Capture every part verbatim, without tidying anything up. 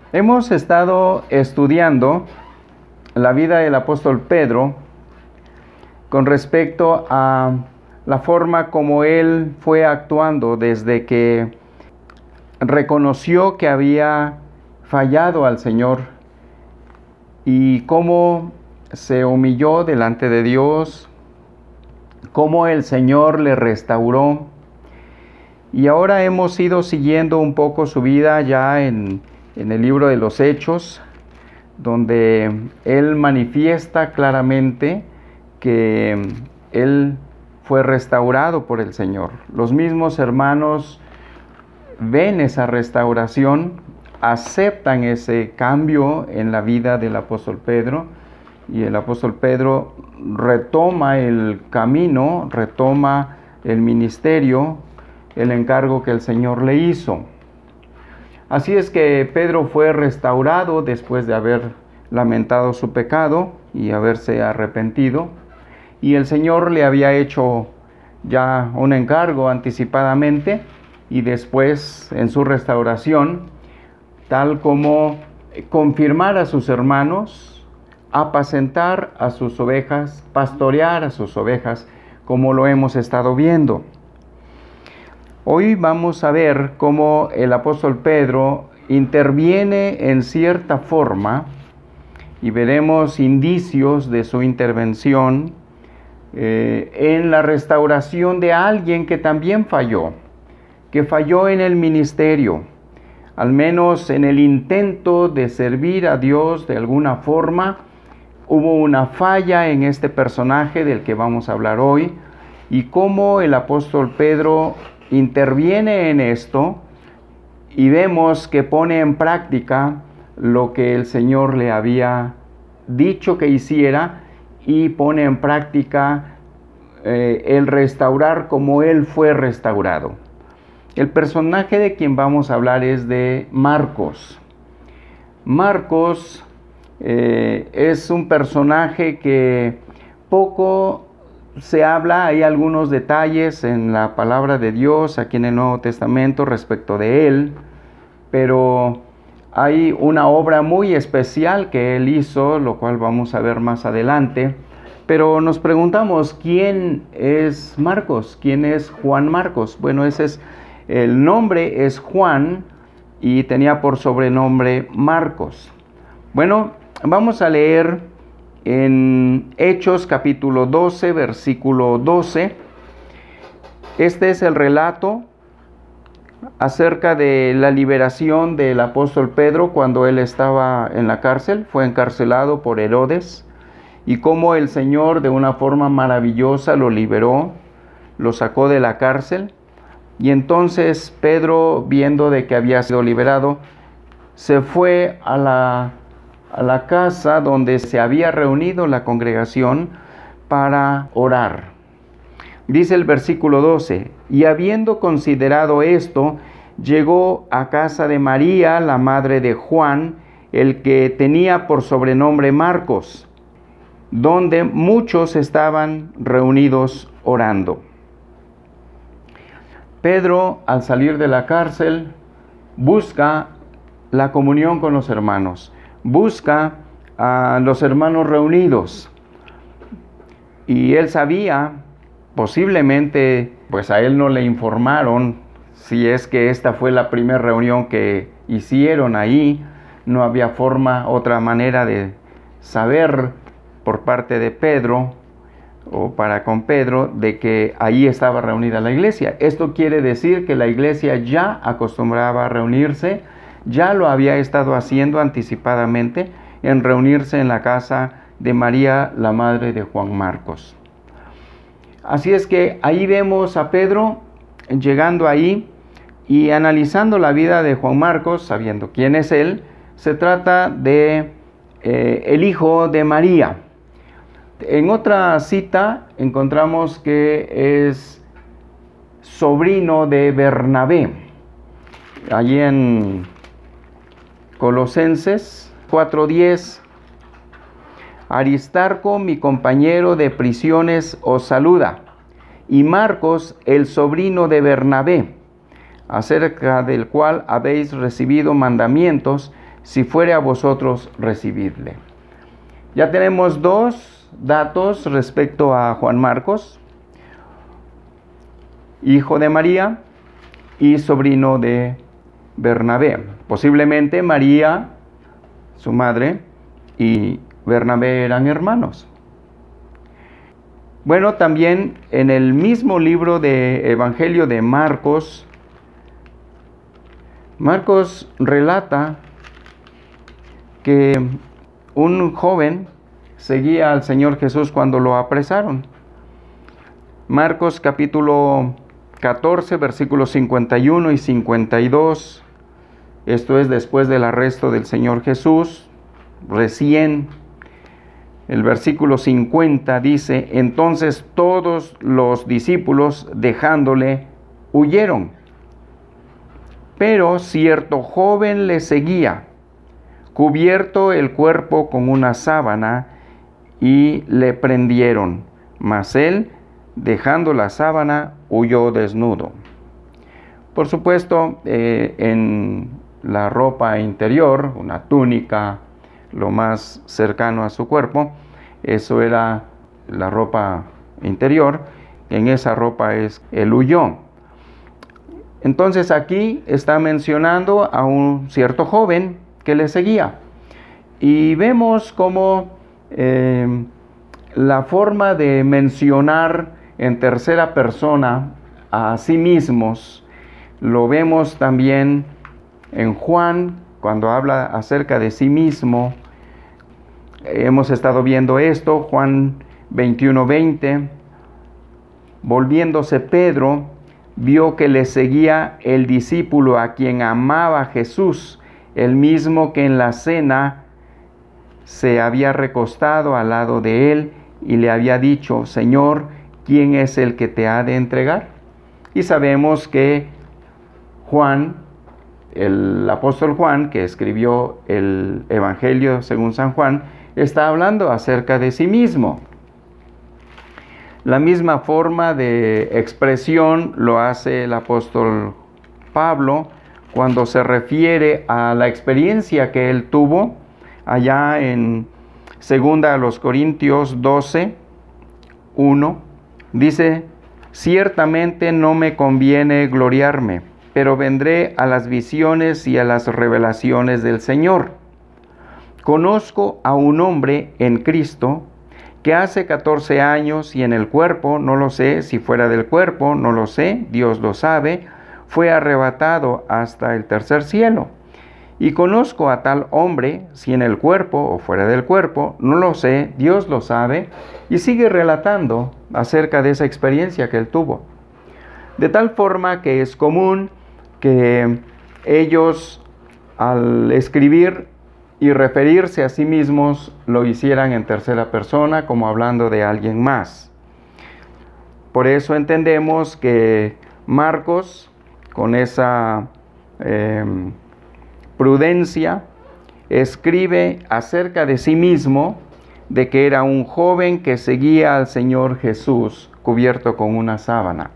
Hemos estado estudiando la vida del apóstol Pedro con respecto a la forma como él fue actuando desde que reconoció que había fallado al Señor y cómo se humilló delante de Dios, cómo el Señor le restauró. Y ahora hemos ido siguiendo un poco su vida ya en, en el libro de los Hechos, donde él manifiesta claramente que él fue restaurado por el Señor. Los mismos hermanos ven esa restauración, aceptan ese cambio en la vida del apóstol Pedro, y el apóstol Pedro retoma el camino, retoma el ministerio, el encargo que el Señor le hizo. Así es que Pedro fue restaurado después de haber lamentado su pecado y haberse arrepentido, y el Señor le había hecho ya un encargo anticipadamente, y después en su restauración, tal como confirmar a sus hermanos, apacentar a sus ovejas, pastorear a sus ovejas, como lo hemos estado viendo. Hoy vamos a ver cómo el apóstol Pedro interviene en cierta forma y veremos indicios de su intervención eh, en la restauración de alguien que también falló, que falló en el ministerio, al menos en el intento de servir a Dios de alguna forma. Hubo una falla en este personaje del que vamos a hablar hoy, y cómo el apóstol Pedro interviene en esto, y vemos que pone en práctica lo que el Señor le había dicho que hiciera, y pone en práctica eh, el restaurar como él fue restaurado. El personaje de quien vamos a hablar es de Marcos. Marcos eh, es un personaje que poco se habla, hay algunos detalles en la palabra de Dios aquí en el Nuevo Testamento respecto de él, pero hay una obra muy especial que él hizo, lo cual vamos a ver más adelante. Pero nos preguntamos, ¿quién es Marcos? ¿Quién es Juan Marcos? Bueno, ese es, el nombre es Juan y tenía por sobrenombre Marcos. Bueno, vamos a leer en Hechos capítulo doce, versículo doce. Este es el relato acerca de la liberación del apóstol Pedro cuando él estaba en la cárcel, fue encarcelado por Herodes, y cómo el Señor de una forma maravillosa lo liberó, lo sacó de la cárcel. Y entonces Pedro, viendo de que había sido liberado, se fue a la a la casa donde se había reunido la congregación para orar. Dice el versículo doce, y habiendo considerado esto, llegó a casa de María, la madre de Juan, el que tenía por sobrenombre Marcos, donde muchos estaban reunidos orando. Pedro, al salir de la cárcel, busca la comunión con los hermanos. Busca a los hermanos reunidos, y él sabía, posiblemente, pues a él no le informaron, si es que esta fue la primera reunión que hicieron ahí, no había forma, otra manera de saber por parte de Pedro, o para con Pedro, de que ahí estaba reunida la iglesia. Esto quiere decir que la iglesia ya acostumbraba a reunirse, ya lo había estado haciendo anticipadamente en reunirse en la casa de María, la madre de Juan Marcos. Así es que ahí vemos a Pedro llegando ahí y analizando la vida de Juan Marcos, sabiendo quién es él. Se trata de eh, el hijo de María. En otra cita encontramos que es sobrino de Bernabé. Allí en Colosenses cuatro diez, Aristarco, mi compañero de prisiones, os saluda, y Marcos, el sobrino de Bernabé, acerca del cual habéis recibido mandamientos si fuere a vosotros recibirle. Ya tenemos dos datos respecto a Juan Marcos: hijo de María y sobrino de Bernabé. Posiblemente María, su madre, y Bernabé eran hermanos. Bueno, también en el mismo libro de Evangelio de Marcos, Marcos relata que un joven seguía al Señor Jesús cuando lo apresaron. Marcos capítulo catorce, versículos cincuenta y uno y cincuenta y dos. Esto es después del arresto del Señor Jesús, recién. El versículo cincuenta dice: entonces todos los discípulos, dejándole, huyeron. Pero cierto joven le seguía, cubierto el cuerpo con una sábana, y le prendieron. Mas él, dejando la sábana, huyó desnudo. Por supuesto, eh, en la ropa interior, una túnica, lo más cercano a su cuerpo, eso era la ropa interior. En esa ropa es el huyó. Entonces aquí está mencionando a un cierto joven que le seguía. Y vemos cómo eh, la forma de mencionar en tercera persona a sí mismos, lo vemos también en Juan, cuando habla acerca de sí mismo. Hemos estado viendo esto, Juan veintiuno veinte. Volviéndose Pedro, vio que le seguía el discípulo a quien amaba Jesús, el mismo que en la cena se había recostado al lado de él y le había dicho: Señor, ¿quién es el que te ha de entregar? Y sabemos que Juan, el apóstol Juan, que escribió el Evangelio según San Juan, está hablando acerca de sí mismo. La misma forma de expresión lo hace el apóstol Pablo cuando se refiere a la experiencia que él tuvo allá en segunda a los Corintios doce, uno. Dice: ciertamente no me conviene gloriarme, pero vendré a las visiones y a las revelaciones del Señor. Conozco a un hombre en Cristo que hace catorce años, y en el cuerpo, no lo sé, si fuera del cuerpo, no lo sé, Dios lo sabe, fue arrebatado hasta el tercer cielo. Y conozco a tal hombre, si en el cuerpo o fuera del cuerpo, no lo sé, Dios lo sabe, y sigue relatando acerca de esa experiencia que él tuvo. De tal forma que es común que ellos, al escribir y referirse a sí mismos, lo hicieran en tercera persona, como hablando de alguien más. Por eso entendemos que Marcos, con esa eh, prudencia, escribe acerca de sí mismo, de que era un joven que seguía al Señor Jesús cubierto con una sábana.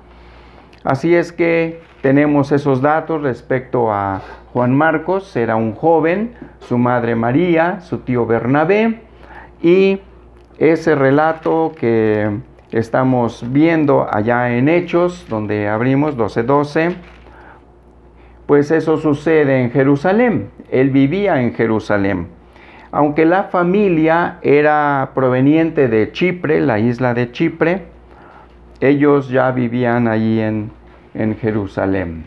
Así es que tenemos esos datos respecto a Juan Marcos. Era un joven, su madre María, su tío Bernabé, y ese relato que estamos viendo allá en Hechos, donde abrimos doce doce, pues eso sucede en Jerusalén. Él vivía en Jerusalén. Aunque la familia era proveniente de Chipre, la isla de Chipre, ellos ya vivían allí en, en Jerusalén.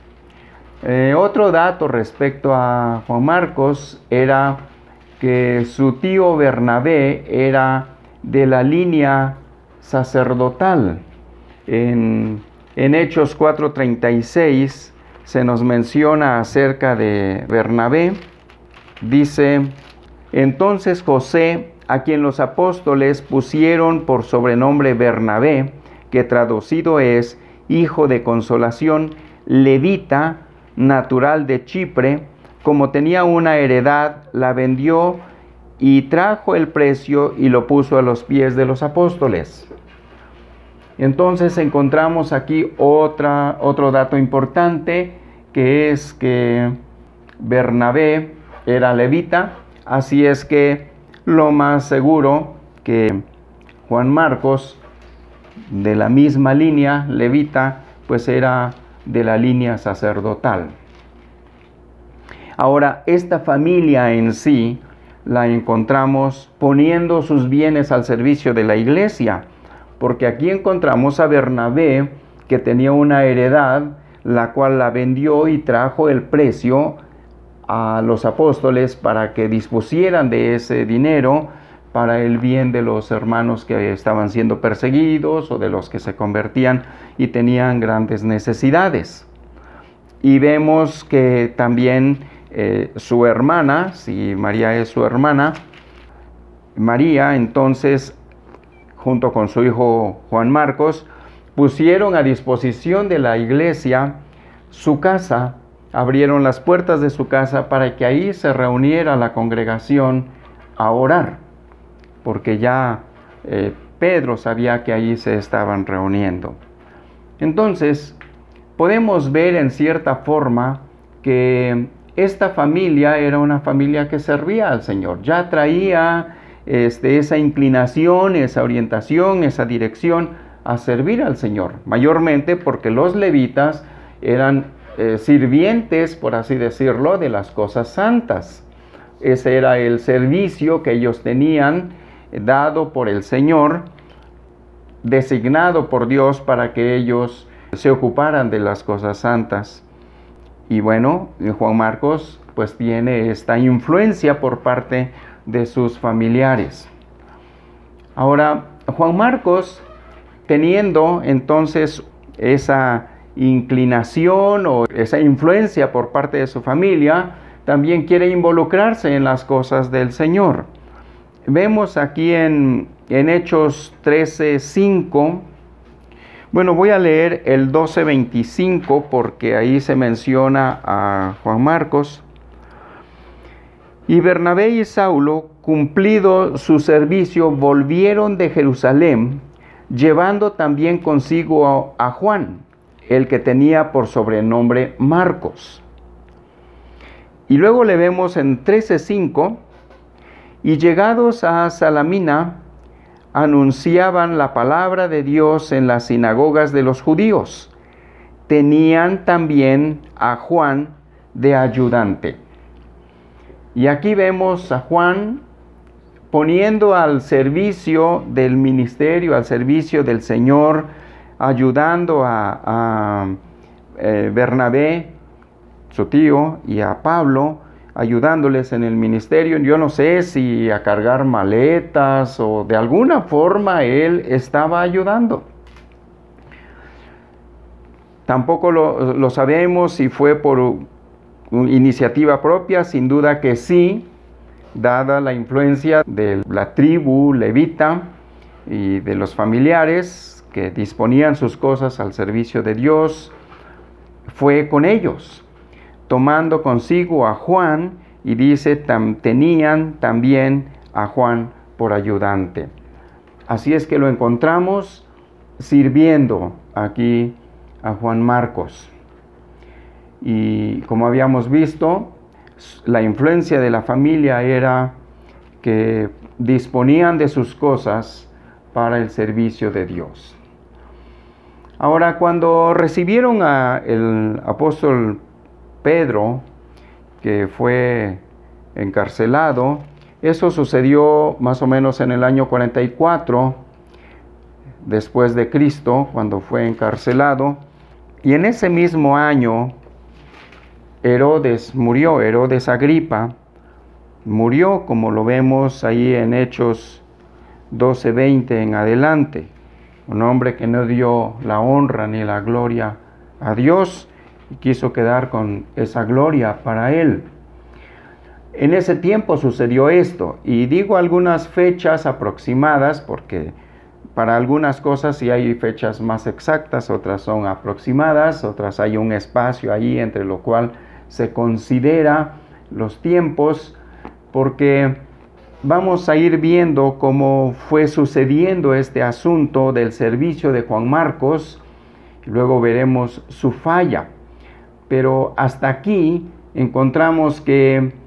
Eh, otro dato respecto a Juan Marcos era que su tío Bernabé era de la línea sacerdotal. En, en Hechos cuatro treinta y seis se nos menciona acerca de Bernabé. Dice: entonces José, a quien los apóstoles pusieron por sobrenombre Bernabé, que traducido es hijo de consolación, levita, natural de Chipre, como tenía una heredad, la vendió y trajo el precio y lo puso a los pies de los apóstoles. Entonces encontramos aquí otra, otro dato importante, que es que Bernabé era levita, así es que lo más seguro que Juan Marcos, de la misma línea levita, pues era de la línea sacerdotal. Ahora, esta familia en sí la encontramos poniendo sus bienes al servicio de la iglesia, porque aquí encontramos a Bernabé, que tenía una heredad, la cual la vendió y trajo el precio a los apóstoles para que dispusieran de ese dinero para el bien de los hermanos que estaban siendo perseguidos o de los que se convertían y tenían grandes necesidades. Y vemos que también eh, su hermana, si María es su hermana, María entonces, junto con su hijo Juan Marcos, pusieron a disposición de la iglesia su casa, abrieron las puertas de su casa para que ahí se reuniera la congregación a orar, porque ya eh, Pedro sabía que ahí se estaban reuniendo. Entonces, podemos ver en cierta forma que esta familia era una familia que servía al Señor, ya traía este, esa inclinación, esa orientación, esa dirección a servir al Señor, mayormente porque los levitas eran eh, sirvientes, por así decirlo, de las cosas santas. Ese era el servicio que ellos tenían eh, dado por el Señor, designado por Dios para que ellos se ocuparan de las cosas santas. Y bueno, Juan Marcos pues tiene esta influencia por parte de sus familiares. Ahora, Juan Marcos, teniendo entonces esa inclinación o esa influencia por parte de su familia, también quiere involucrarse en las cosas del Señor. Vemos aquí en, en Hechos trece cinco, bueno, voy a leer el doce veinticinco porque ahí se menciona a Juan Marcos. Y Bernabé y Saulo, cumplido su servicio, volvieron de Jerusalén, llevando también consigo a Juan, el que tenía por sobrenombre Marcos. Y luego le vemos en trece cinco, y llegados a Salamina, anunciaban la palabra de Dios en las sinagogas de los judíos. Tenían también a Juan de ayudante. Y aquí vemos a Juan poniendo al servicio del ministerio, al servicio del Señor, ayudando a, a eh, Bernabé, su tío, y a Pablo, ayudándoles en el ministerio. Yo no sé si a cargar maletas o de alguna forma él estaba ayudando. Tampoco lo, lo sabemos si fue por iniciativa propia, sin duda que sí, dada la influencia de la tribu levita y de los familiares que disponían sus cosas al servicio de Dios, fue con ellos, tomando consigo a Juan, y dice, tam, tenían también a Juan por ayudante. Así es que lo encontramos sirviendo aquí a Juan Marcos. Y como habíamos visto, la influencia de la familia era que disponían de sus cosas para el servicio de Dios. Ahora, cuando recibieron al apóstol Pedro, que fue encarcelado, eso sucedió más o menos en el año cuarenta y cuatro después de Cristo, cuando fue encarcelado, y en ese mismo año Herodes murió, Herodes Agripa murió, como lo vemos ahí en Hechos doce veinte en adelante, un hombre que no dio la honra ni la gloria a Dios y quiso quedar con esa gloria para él. En ese tiempo sucedió esto, y digo algunas fechas aproximadas porque para algunas cosas sí hay fechas más exactas, otras son aproximadas, otras hay un espacio ahí entre lo cual se considera los tiempos, porque vamos a ir viendo cómo fue sucediendo este asunto del servicio de Juan Marcos, y luego veremos su falla. Pero hasta aquí encontramos que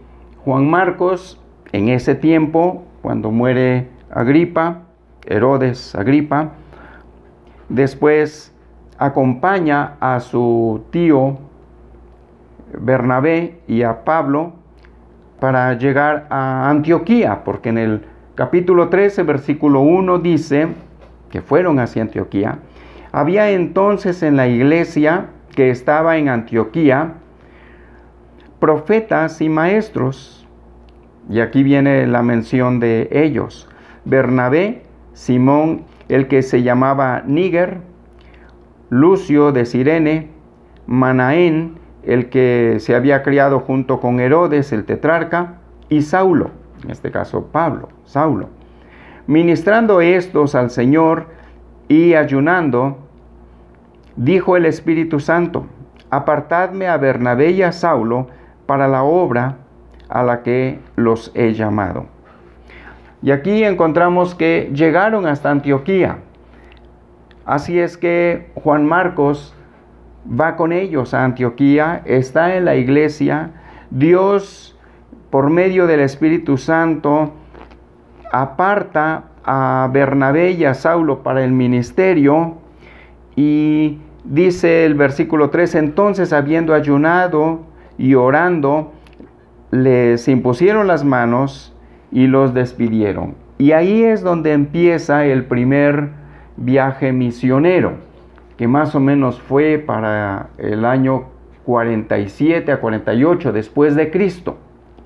Juan Marcos, en ese tiempo, cuando muere Agripa, Herodes Agripa, después acompaña a su tío Bernabé y a Pablo para llegar a Antioquía, porque en el capítulo trece, versículo uno dice que fueron hacia Antioquía. Había entonces en la iglesia que estaba en Antioquía profetas y maestros, y aquí viene la mención de ellos: Bernabé, Simón, el que se llamaba Níger, Lucio de Cirene, Manaén, el que se había criado junto con Herodes el tetrarca, y Saulo, en este caso Pablo, Saulo. Ministrando estos al Señor y ayunando, dijo el Espíritu Santo: apartadme a Bernabé y a Saulo para la obra a la que los he llamado. Y aquí encontramos que llegaron hasta Antioquía. Así es que Juan Marcos va con ellos a Antioquía, está en la iglesia. Dios, por medio del Espíritu Santo, aparta a Bernabé y a Saulo para el ministerio, y dice el versículo tres: entonces, habiendo ayunado y orando, les impusieron las manos y los despidieron. Y ahí es donde empieza el primer viaje misionero, que más o menos fue para el año cuarenta y siete a cuarenta y ocho después de Cristo.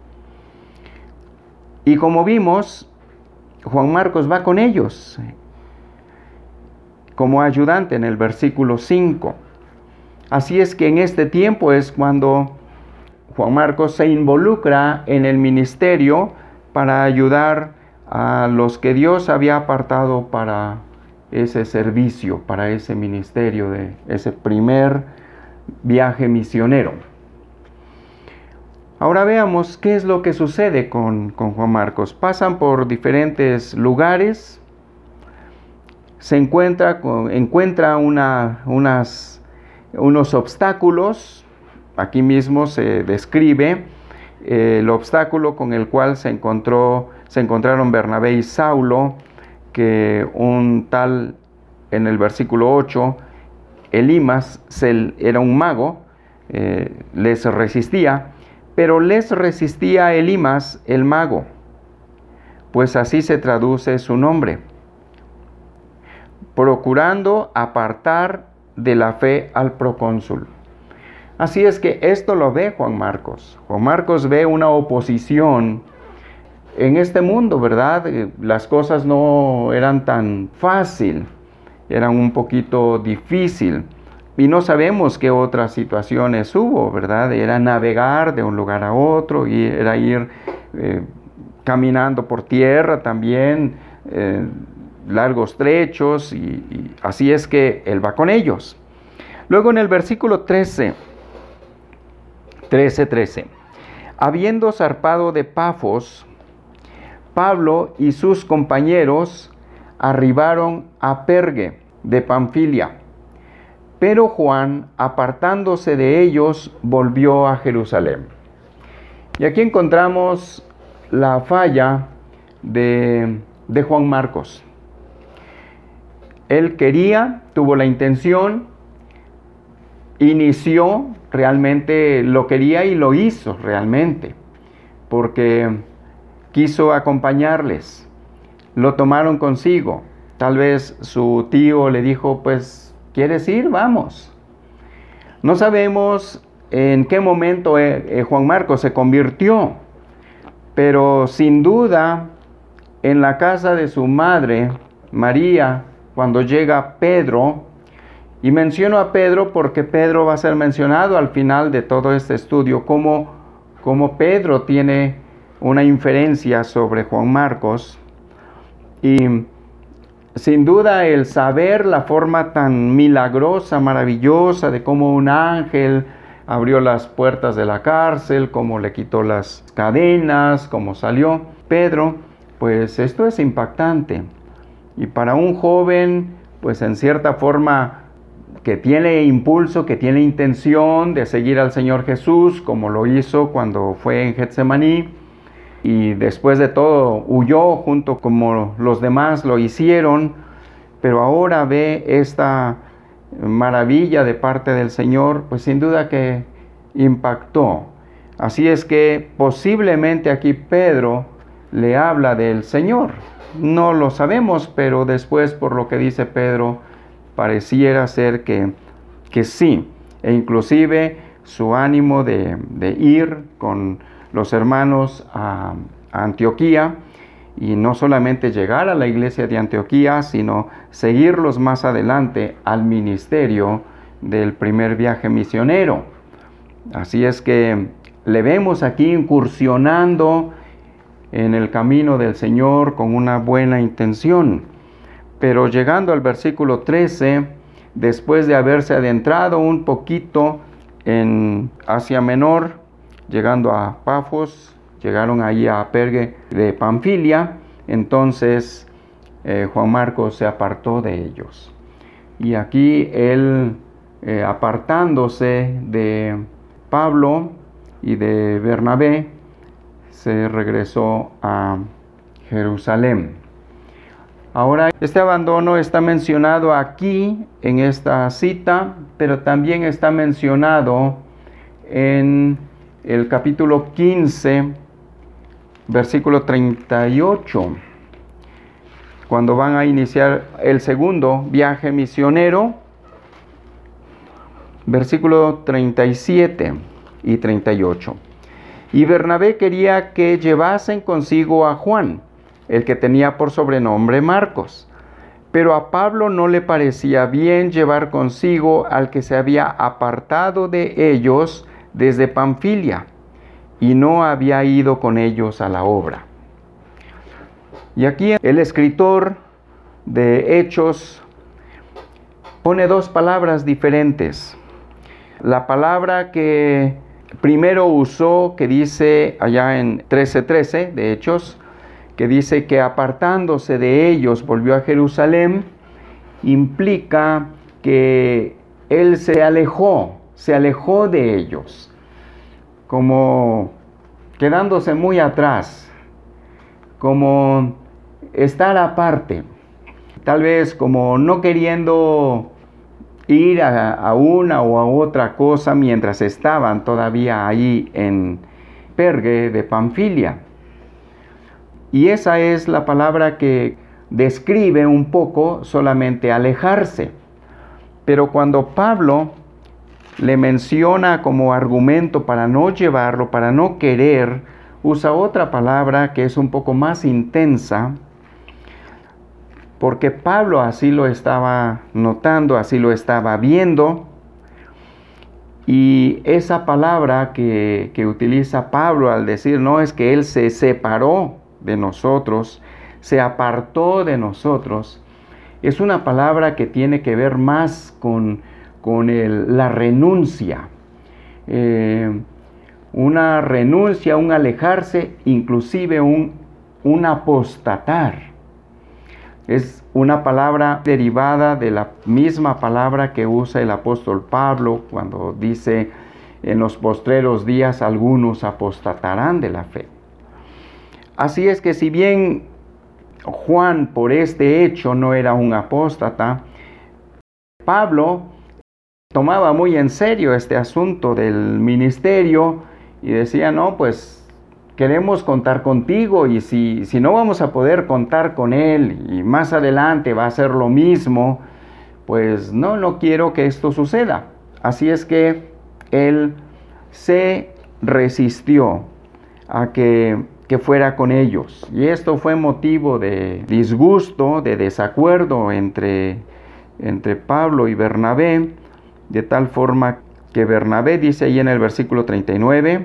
Y como vimos, Juan Marcos va con ellos como ayudante en el versículo cinco. Así es que en este tiempo es cuando Juan Marcos se involucra en el ministerio para ayudar a los que Dios había apartado para ese servicio, para ese ministerio, de ese primer viaje misionero. Ahora veamos qué es lo que sucede con, con Juan Marcos. Pasan por diferentes lugares, se encuentra, con, encuentra una, unas, unos obstáculos. Aquí mismo se describe eh, el obstáculo con el cual se, encontró, se encontraron Bernabé y Saulo, que un tal, en el versículo ocho, Elimas se, era un mago, eh, les resistía, pero les resistía Elimas el mago, pues así se traduce su nombre, procurando apartar de la fe al procónsul. Así es que esto lo ve Juan Marcos. Juan Marcos ve una oposición en este mundo, ¿verdad? Las cosas no eran tan fácil, eran un poquito difícil. Y no sabemos qué otras situaciones hubo, ¿verdad? Era navegar de un lugar a otro, y era ir eh, caminando por tierra también, eh, largos trechos, y, y así es que él va con ellos. Luego en el versículo trece, trece, trece, habiendo zarpado de Pafos, Pablo y sus compañeros arribaron a Perge de Panfilia, pero Juan, apartándose de ellos, volvió a Jerusalén. Y aquí encontramos la falla de, de Juan Marcos. Él quería, tuvo la intención, inició, realmente lo quería y lo hizo realmente, porque quiso acompañarles, lo tomaron consigo. Tal vez su tío le dijo, pues, ¿quieres ir? Vamos. No sabemos en qué momento eh, Juan Marcos se convirtió, pero sin duda en la casa de su madre, María, cuando llega Pedro, y menciono a Pedro porque Pedro va a ser mencionado al final de todo este estudio, como, como Pedro tiene una inferencia sobre Juan Marcos, y sin duda el saber la forma tan milagrosa, maravillosa de cómo un ángel abrió las puertas de la cárcel, cómo le quitó las cadenas, cómo salió Pedro, pues esto es impactante. Y para un joven, pues en cierta forma que tiene impulso, que tiene intención de seguir al Señor Jesús, como lo hizo cuando fue en Getsemaní, y después de todo huyó junto como los demás lo hicieron, pero ahora ve esta maravilla de parte del Señor, pues sin duda que impactó. Así es que posiblemente aquí Pedro le habla del Señor. No lo sabemos, pero después por lo que dice Pedro, pareciera ser que, que sí. E inclusive su ánimo de, de ir con los hermanos a, a Antioquía, y no solamente llegar a la iglesia de Antioquía, sino seguirlos más adelante al ministerio del primer viaje misionero. Así es que le vemos aquí incursionando en el camino del Señor con una buena intención. Pero llegando al versículo trece, después de haberse adentrado un poquito en Asia Menor, llegando a Pafos, llegaron allí a Perge de Panfilia, entonces eh, Juan Marcos se apartó de ellos. Y aquí él, eh, apartándose de Pablo y de Bernabé, se regresó a Jerusalén. Ahora, este abandono está mencionado aquí en esta cita, pero también está mencionado en el capítulo quince, versículo treinta y ocho, cuando van a iniciar el segundo viaje misionero, versículo treinta y siete y treinta y ocho. Y Bernabé quería que llevasen consigo a Juan, el que tenía por sobrenombre Marcos, pero a Pablo no le parecía bien llevar consigo al que se había apartado de ellos desde Panfilia, y no había ido con ellos a la obra. Y aquí el escritor de Hechos pone dos palabras diferentes. La palabra que primero usó, que dice allá en trece trece de Hechos, que dice que apartándose de ellos volvió a Jerusalén, implica que él se alejó, se alejó de ellos, como quedándose muy atrás, como estar aparte, tal vez como no queriendo ir a, a una o a otra cosa mientras estaban todavía ahí en Perge de Panfilia. Y esa es la palabra que describe un poco solamente alejarse. Pero cuando Pablo le menciona como argumento para no llevarlo, para no querer, usa otra palabra que es un poco más intensa, porque Pablo así lo estaba notando, así lo estaba viendo. Y esa palabra que, que utiliza Pablo al decir, no, es que él se separó de nosotros, se apartó de nosotros, es una palabra que tiene que ver más con, con el, la renuncia. Eh, una renuncia, un alejarse, inclusive un, un apostatar. Es una palabra derivada de la misma palabra que usa el apóstol Pablo cuando dice, en los postreros días algunos apostatarán de la fe. Así es que si bien Juan por este hecho no era un apóstata, Pablo tomaba muy en serio este asunto del ministerio y decía, no, pues queremos contar contigo, y si, si no vamos a poder contar con él y más adelante va a ser lo mismo, pues no, no quiero que esto suceda. Así es que él se resistió a que, que fuera con ellos. Y esto fue motivo de disgusto, de desacuerdo entre, entre Pablo y Bernabé, de tal forma que Bernabé dice ahí en el versículo treinta y nueve,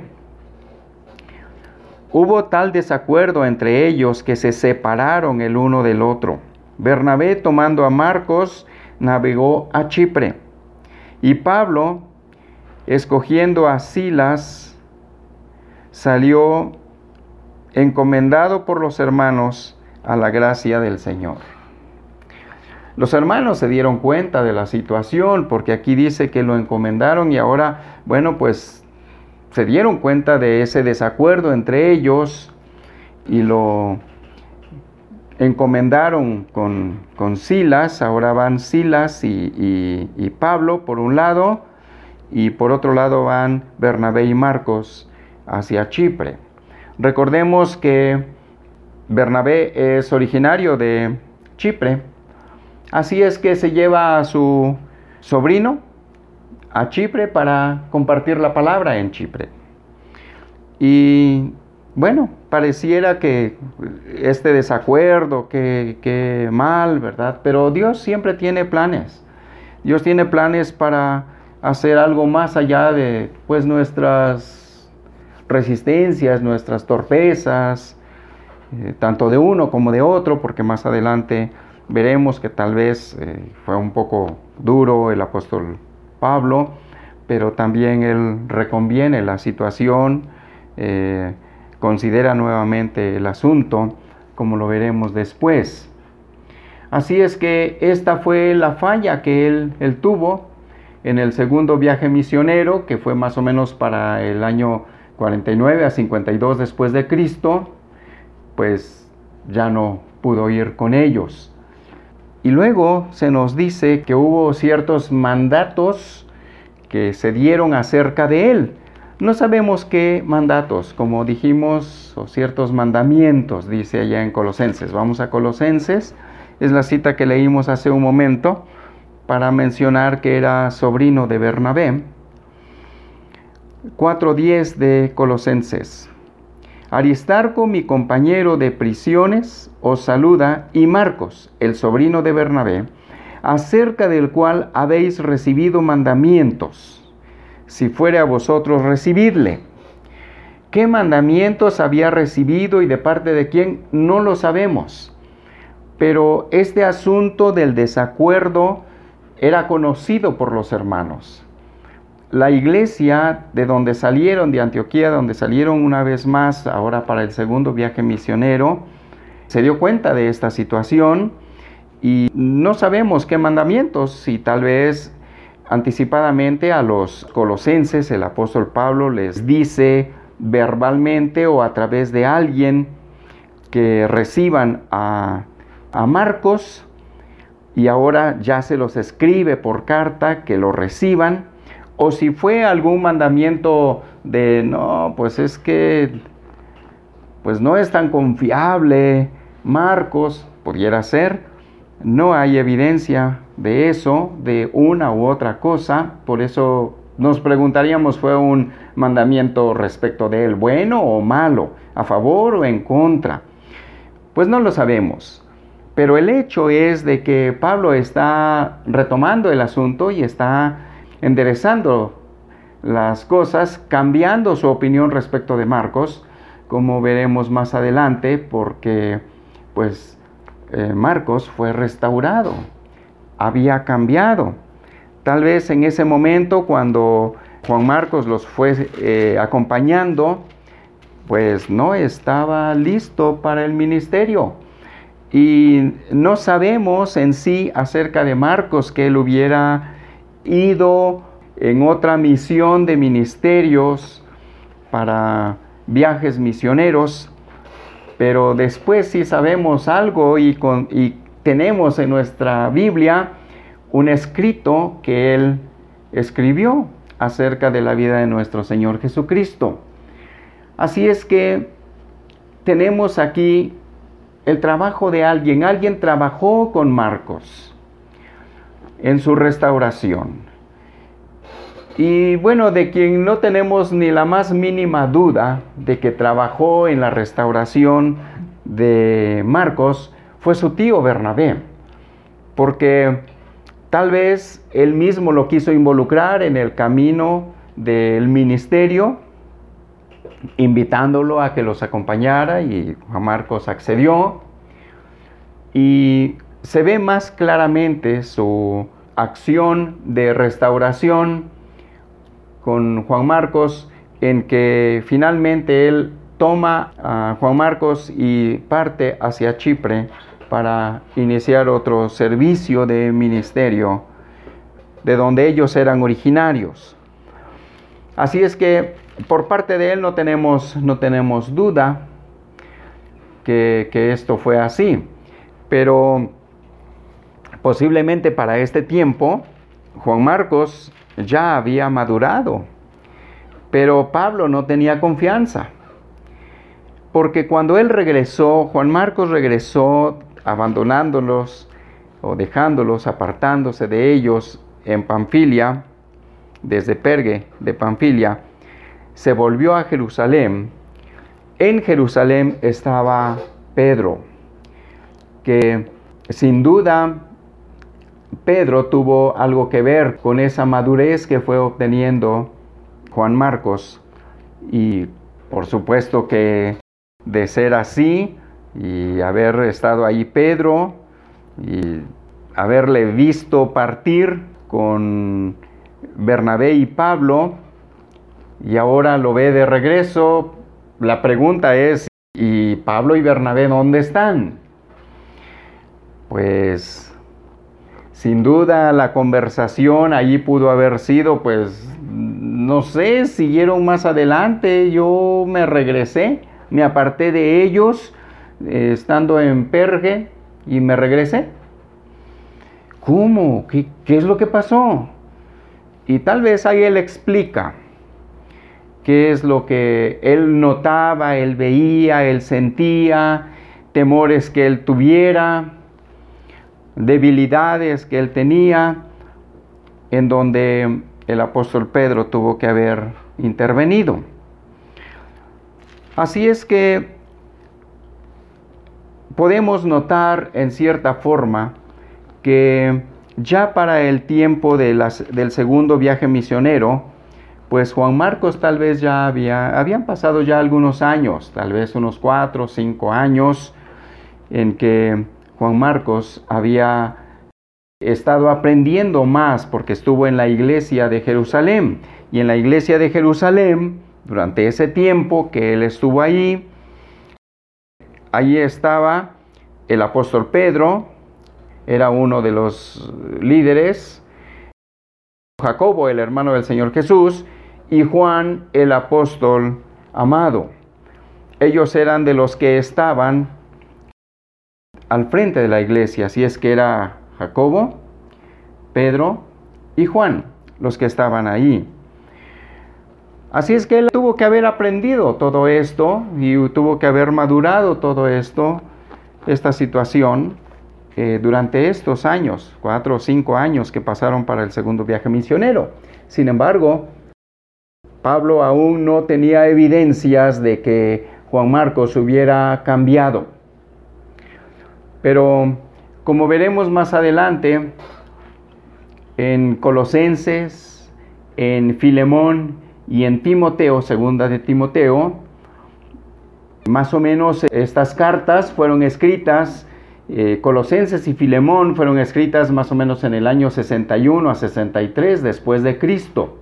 hubo tal desacuerdo entre ellos que se separaron el uno del otro. Bernabé, tomando a Marcos, navegó a Chipre, y Pablo, escogiendo a Silas, salió encomendado por los hermanos a la gracia del Señor. Los hermanos se dieron cuenta de la situación, porque aquí dice que lo encomendaron y ahora, bueno, pues se dieron cuenta de ese desacuerdo entre ellos, y lo encomendaron con, con Silas. Ahora van Silas y, y, y Pablo por un lado, y por otro lado van Bernabé y Marcos hacia Chipre. Recordemos que Bernabé es originario de Chipre, así es que se lleva a su sobrino a Chipre para compartir la palabra en Chipre. Y bueno, pareciera que este desacuerdo, que, que mal, ¿verdad? Pero Dios siempre tiene planes. Dios tiene planes para hacer algo más allá de pues nuestras resistencias, nuestras torpezas, eh, tanto de uno como de otro, porque más adelante veremos que tal vez eh, fue un poco duro el apóstol Pablo, pero también él reconviene la situación, eh, considera nuevamente el asunto, como lo veremos después. Así es que esta fue la falla que él, él tuvo en el segundo viaje misionero, que fue más o menos para el año cuarenta y nueve a cincuenta y dos después de Cristo, pues ya no pudo ir con ellos. Y luego se nos dice que hubo ciertos mandatos que se dieron acerca de él. No sabemos qué mandatos, como dijimos, o ciertos mandamientos, dice allá en Colosenses. Vamos a Colosenses, es la cita que leímos hace un momento, para mencionar que era sobrino de Bernabé. cuatro diez de Colosenses. Aristarco, mi compañero de prisiones, os saluda, y Marcos, el sobrino de Bernabé, acerca del cual habéis recibido mandamientos. Si fuere a vosotros, recibidle. ¿Qué mandamientos había recibido y de parte de quién? No lo sabemos. Pero este asunto del desacuerdo era conocido por los hermanos. La iglesia de donde salieron, de Antioquía, donde salieron una vez más, ahora para el segundo viaje misionero, se dio cuenta de esta situación y no sabemos qué mandamientos, si tal vez anticipadamente a los colosenses el apóstol Pablo les dice verbalmente o a través de alguien que reciban a, a Marcos, y ahora ya se los escribe por carta que lo reciban, o si fue algún mandamiento de no, pues es que pues no es tan confiable Marcos, pudiera ser. No hay evidencia de eso, de una u otra cosa, por eso nos preguntaríamos, ¿fue un mandamiento respecto de él bueno o malo, a favor o en contra? Pues no lo sabemos, pero el hecho es de que Pablo está retomando el asunto y está enderezando las cosas, cambiando su opinión respecto de Marcos, como veremos más adelante, porque pues Eh, Marcos fue restaurado, había cambiado. Tal vez en ese momento cuando Juan Marcos los fue eh, acompañando, pues no estaba listo para el ministerio. Y no sabemos en sí acerca de Marcos que él hubiera ido en otra misión de ministerios para viajes misioneros. Pero después sí sabemos algo y, con, y tenemos en nuestra Biblia un escrito que él escribió acerca de la vida de nuestro Señor Jesucristo. Así es que tenemos aquí el trabajo de alguien. Alguien trabajó con Marcos en su restauración. Y bueno, de quien no tenemos ni la más mínima duda de que trabajó en la restauración de Marcos fue su tío Bernabé, porque tal vez él mismo lo quiso involucrar en el camino del ministerio, invitándolo a que los acompañara, y Juan Marcos accedió. Y se ve más claramente su acción de restauración con Juan Marcos, en que finalmente él toma a Juan Marcos y parte hacia Chipre para iniciar otro servicio de ministerio de donde ellos eran originarios. Así es que por parte de él no tenemos, no tenemos duda, que, que esto fue así. Pero posiblemente para este tiempo, Juan Marcos ya había madurado. Pero Pablo no tenía confianza. Porque cuando él regresó, Juan Marcos regresó abandonándolos o dejándolos, apartándose de ellos en Panfilia, desde Perge de Panfilia, se volvió a Jerusalén. En Jerusalén estaba Pedro, que sin duda Pedro tuvo algo que ver con esa madurez que fue obteniendo Juan Marcos. Y por supuesto que de ser así y haber estado ahí Pedro y haberle visto partir con Bernabé y Pablo y ahora lo ve de regreso, la pregunta es, ¿y Pablo y Bernabé dónde están? Pues sin duda la conversación allí pudo haber sido, pues no sé, siguieron más adelante, yo me regresé, me aparté de ellos, eh, estando en Perge, y me regresé. ¿Cómo? ¿Qué, qué es lo que pasó? Y tal vez ahí él explica qué es lo que él notaba, él veía, él sentía, temores que él tuviera, debilidades que él tenía, en donde el apóstol Pedro tuvo que haber intervenido. Así es que podemos notar en cierta forma que ya para el tiempo de las, del segundo viaje misionero, pues Juan Marcos tal vez ya había, habían pasado ya algunos años, tal vez unos cuatro o cinco años, en que Juan Marcos había estado aprendiendo más porque estuvo en la iglesia de Jerusalén. Y en la iglesia de Jerusalén, durante ese tiempo que él estuvo ahí, allí estaba el apóstol Pedro, era uno de los líderes, Jacobo, el hermano del Señor Jesús, y Juan, el apóstol amado. Ellos eran de los que estaban al frente de la iglesia, así es que era Jacobo, Pedro y Juan los que estaban ahí. Así es que él tuvo que haber aprendido todo esto y tuvo que haber madurado todo esto, esta situación, eh, durante estos años, cuatro o cinco años que pasaron para el segundo viaje misionero. Sin embargo, Pablo aún no tenía evidencias de que Juan Marcos hubiera cambiado. Pero como veremos más adelante, en Colosenses, en Filemón y en Timoteo, segunda de Timoteo, más o menos estas cartas fueron escritas, eh, Colosenses y Filemón fueron escritas más o menos en el año sesenta y uno a sesenta y tres después de Cristo.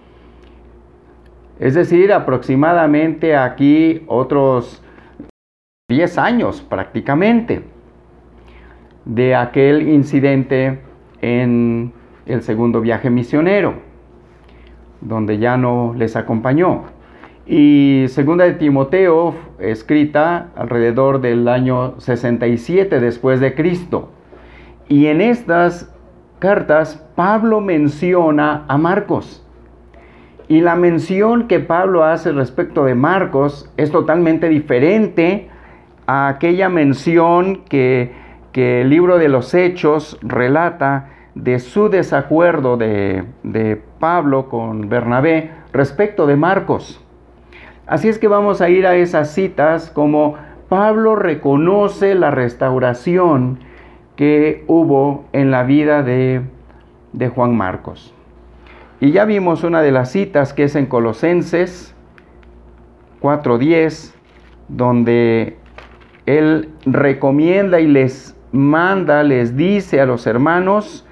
Es decir, aproximadamente aquí otros diez años prácticamente de aquel incidente en el segundo viaje misionero, donde ya no les acompañó. Y segunda de Timoteo, escrita alrededor del año sesenta y siete después de Cristo. Y en estas cartas Pablo menciona a Marcos. Y la mención que Pablo hace respecto de Marcos es totalmente diferente a aquella mención que, que el libro de los Hechos relata de su desacuerdo de, de Pablo con Bernabé respecto de Marcos. Así es que vamos a ir a esas citas como Pablo reconoce la restauración que hubo en la vida de, de Juan Marcos. Y ya vimos una de las citas que es en Colosenses cuatro diez, donde él recomienda y les manda, les dice a los hermanos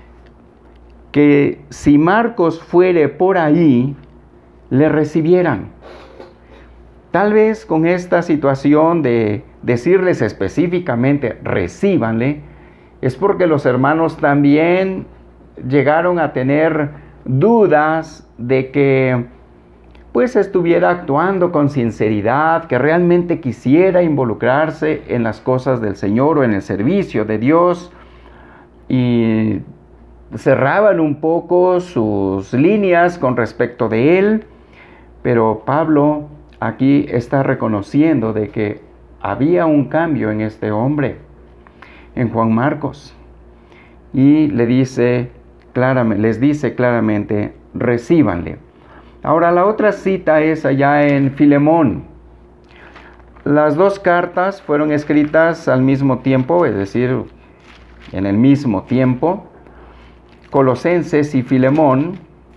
que si Marcos fuere por ahí, le recibieran. Tal vez con esta situación de decirles específicamente, recíbanle, es porque los hermanos también llegaron a tener dudas de que pues estuviera actuando con sinceridad, que realmente quisiera involucrarse en las cosas del Señor o en el servicio de Dios, y cerraban un poco sus líneas con respecto de él. Pero Pablo aquí está reconociendo de que había un cambio en este hombre, en Juan Marcos, y le dice claramente, les dice claramente, recíbanle. Ahora la otra cita es allá en Filemón. Las dos cartas fueron escritas al mismo tiempo, es decir, en el mismo tiempo, Colosenses y Filemón,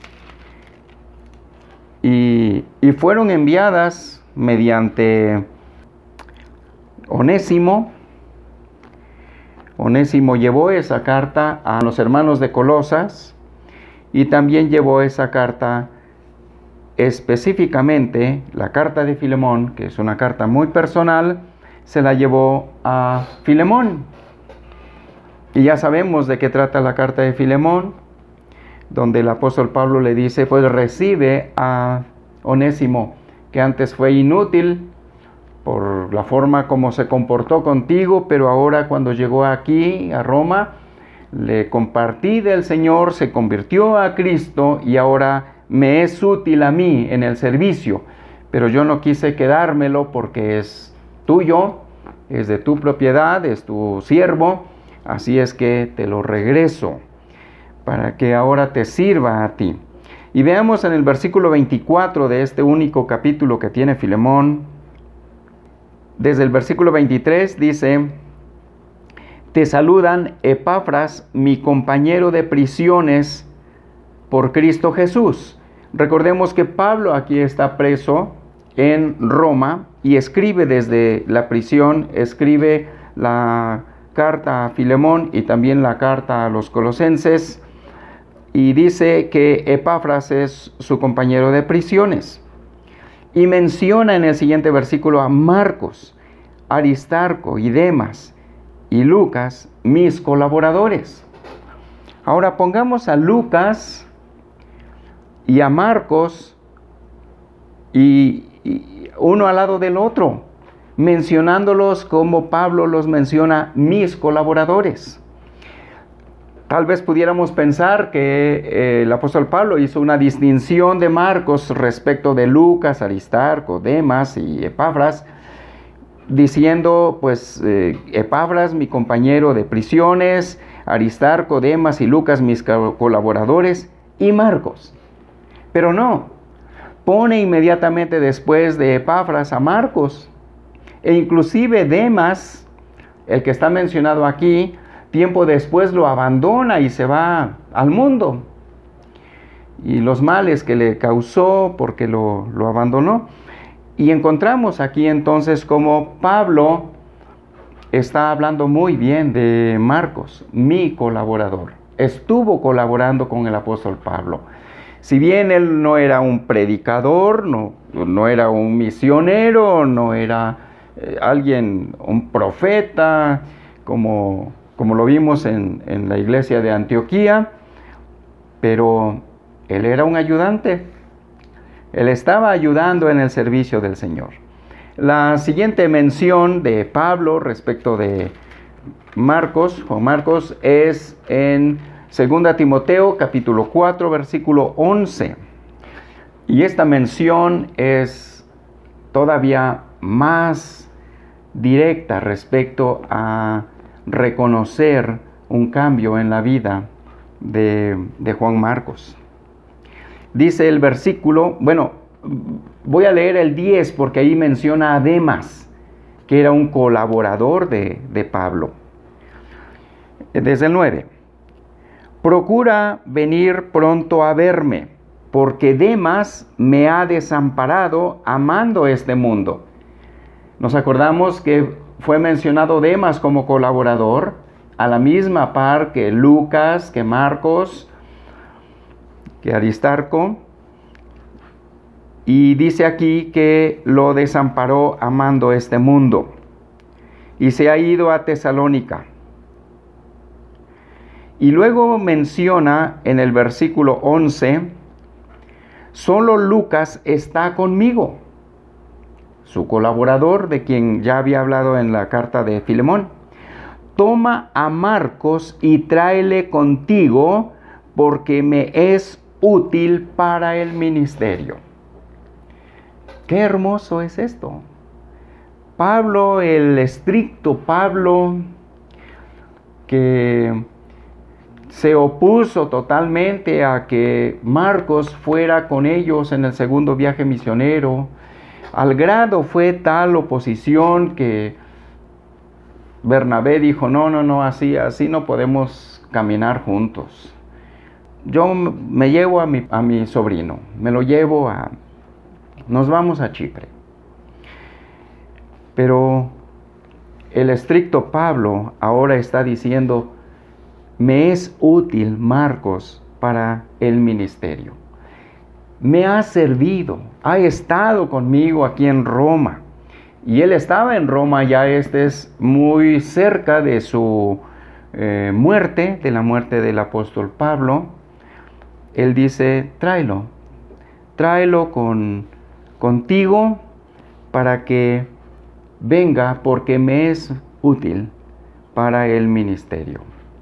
y, y fueron enviadas mediante Onésimo. Onésimo llevó esa carta a los hermanos de Colosas, y también llevó esa carta específicamente, la carta de Filemón, que es una carta muy personal, se la llevó a Filemón. Y ya sabemos de qué trata la carta de Filemón, donde el apóstol Pablo le dice, pues recibe a Onésimo, que antes fue inútil por la forma como se comportó contigo, pero ahora cuando llegó aquí a Roma, le compartí del Señor, se convirtió a Cristo y ahora me es útil a mí en el servicio, pero yo no quise quedármelo porque es tuyo, es de tu propiedad, es tu siervo, así es que te lo regreso para que ahora te sirva a ti. Y veamos en el versículo veinticuatro de este único capítulo que tiene Filemón, desde el versículo veintitrés dice, te saludan Epafras, mi compañero de prisiones por Cristo Jesús. Recordemos que Pablo aquí está preso en Roma y escribe desde la prisión, escribe la carta a Filemón y también la carta a los colosenses, y dice que Epafras es su compañero de prisiones. Y menciona en el siguiente versículo a Marcos, Aristarco y Demas y Lucas, mis colaboradores. Ahora pongamos a Lucas y a Marcos y, y uno al lado del otro, mencionándolos como Pablo los menciona, mis colaboradores. Tal vez pudiéramos pensar que eh, el apóstol Pablo hizo una distinción de Marcos respecto de Lucas, Aristarco, Demas y Epafras, diciendo, pues, eh, Epafras, mi compañero de prisiones, Aristarco, Demas y Lucas, mis colaboradores, y Marcos. Pero no, pone inmediatamente después de Epafras a Marcos, e inclusive Demas, el que está mencionado aquí, tiempo después lo abandona y se va al mundo. Y los males que le causó porque lo, lo abandonó. Y encontramos aquí entonces como Pablo está hablando muy bien de Marcos, mi colaborador. Estuvo colaborando con el apóstol Pablo. Si bien él no era un predicador, no, no era un misionero, no era eh, alguien, un profeta, como... como lo vimos en, en la iglesia de Antioquía, pero él era un ayudante. Él estaba ayudando en el servicio del Señor. La siguiente mención de Pablo respecto de Marcos, o Marcos, es en segunda Timoteo, capítulo cuatro, versículo once. Y esta mención es todavía más directa respecto a reconocer un cambio en la vida de, de Juan Marcos. Dice el versículo, bueno, voy a leer el diez porque ahí menciona a Demas, que era un colaborador de, de Pablo. Desde el nueve, procura venir pronto a verme, porque Demas me ha desamparado amando este mundo. Nos acordamos que fue mencionado Demas como colaborador, a la misma par que Lucas, que Marcos, que Aristarco. Y dice aquí que lo desamparó amando este mundo. Y se ha ido a Tesalónica. Y luego menciona en el versículo once, Solo Lucas está conmigo, su colaborador, de quien ya había hablado en la carta de Filemón. Toma a Marcos y tráele contigo, porque me es útil para el ministerio. Qué hermoso es esto. Pablo, el estricto Pablo, que se opuso totalmente a que Marcos fuera con ellos en el segundo viaje misionero. Al grado fue tal oposición que Bernabé dijo, no, no, no, así, así no podemos caminar juntos. Yo me llevo a mi, a mi sobrino, me lo llevo a... Nos vamos a Chipre. Pero el estricto Pablo ahora está diciendo, me es útil Marcos para el ministerio. Me ha servido, ha estado conmigo aquí en Roma. Y él estaba en Roma, ya este es muy cerca de su eh, muerte, de la muerte del apóstol Pablo. Él dice, tráelo, tráelo con, contigo para que venga, porque me es útil para el ministerio.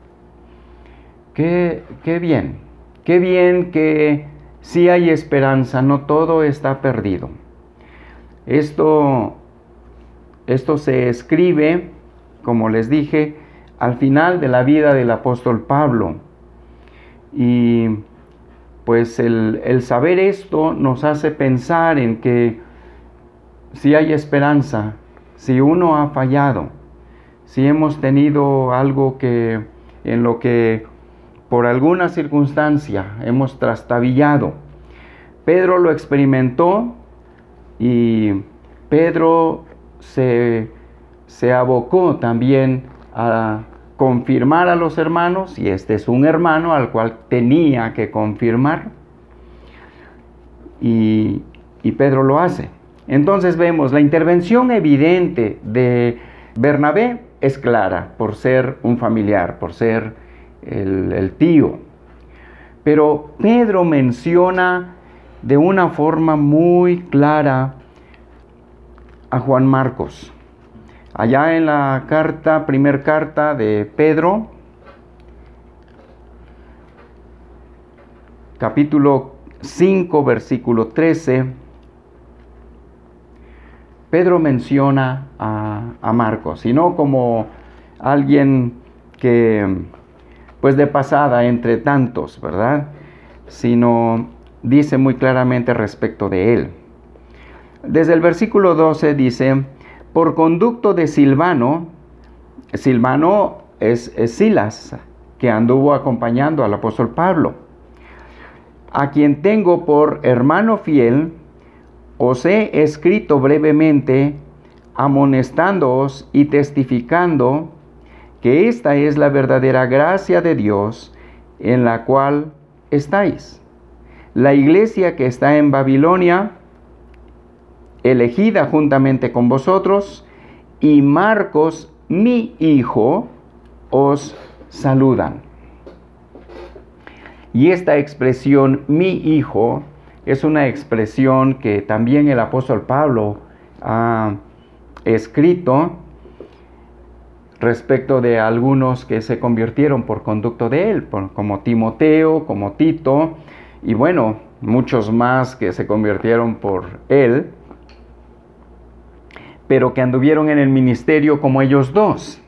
Qué, qué bien, qué bien que sí hay esperanza, no todo está perdido. Esto... Esto se escribe, como les dije, al final de la vida del apóstol Pablo. Y pues el, el saber esto nos hace pensar en que si hay esperanza, si uno ha fallado, si hemos tenido algo que en lo que por alguna circunstancia hemos trastabillado. Pedro lo experimentó y Pedro Se, se abocó también a confirmar a los hermanos, y este es un hermano al cual tenía que confirmar, y, y Pedro lo hace. Entonces vemos la intervención evidente de Bernabé es clara, por ser un familiar, por ser el, el tío. Pero Pedro menciona de una forma muy clara a Juan Marcos. Allá en la carta, primer carta de Pedro, capítulo cinco, versículo trece, Pedro menciona a, a Marcos, y no como alguien que, pues de pasada entre tantos, ¿verdad? Sino dice muy claramente respecto de él. Desde el versículo doce dice, por conducto de Silvano, Silvano es, es Silas, que anduvo acompañando al apóstol Pablo, a quien tengo por hermano fiel, os he escrito brevemente, amonestándoos y testificando que esta es la verdadera gracia de Dios en la cual estáis. La iglesia que está en Babilonia, elegida juntamente con vosotros, y Marcos, mi hijo, os saludan. Y esta expresión, mi hijo, es una expresión que también el apóstol Pablo ha escrito respecto de algunos que se convirtieron por conducto de él, como Timoteo, como Tito, y bueno, muchos más que se convirtieron por él, pero que anduvieron en el ministerio como ellos dos.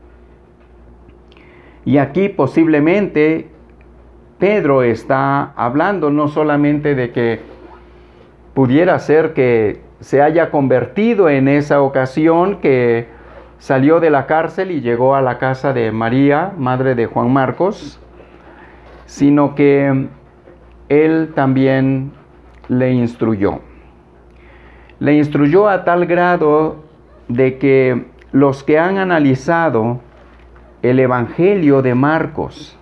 Y aquí posiblemente Pedro está hablando no solamente de que pudiera ser que se haya convertido en esa ocasión que salió de la cárcel y llegó a la casa de María, madre de Juan Marcos, sino que él también le instruyó. Le instruyó a tal grado de que los que han analizado el Evangelio de Marcos,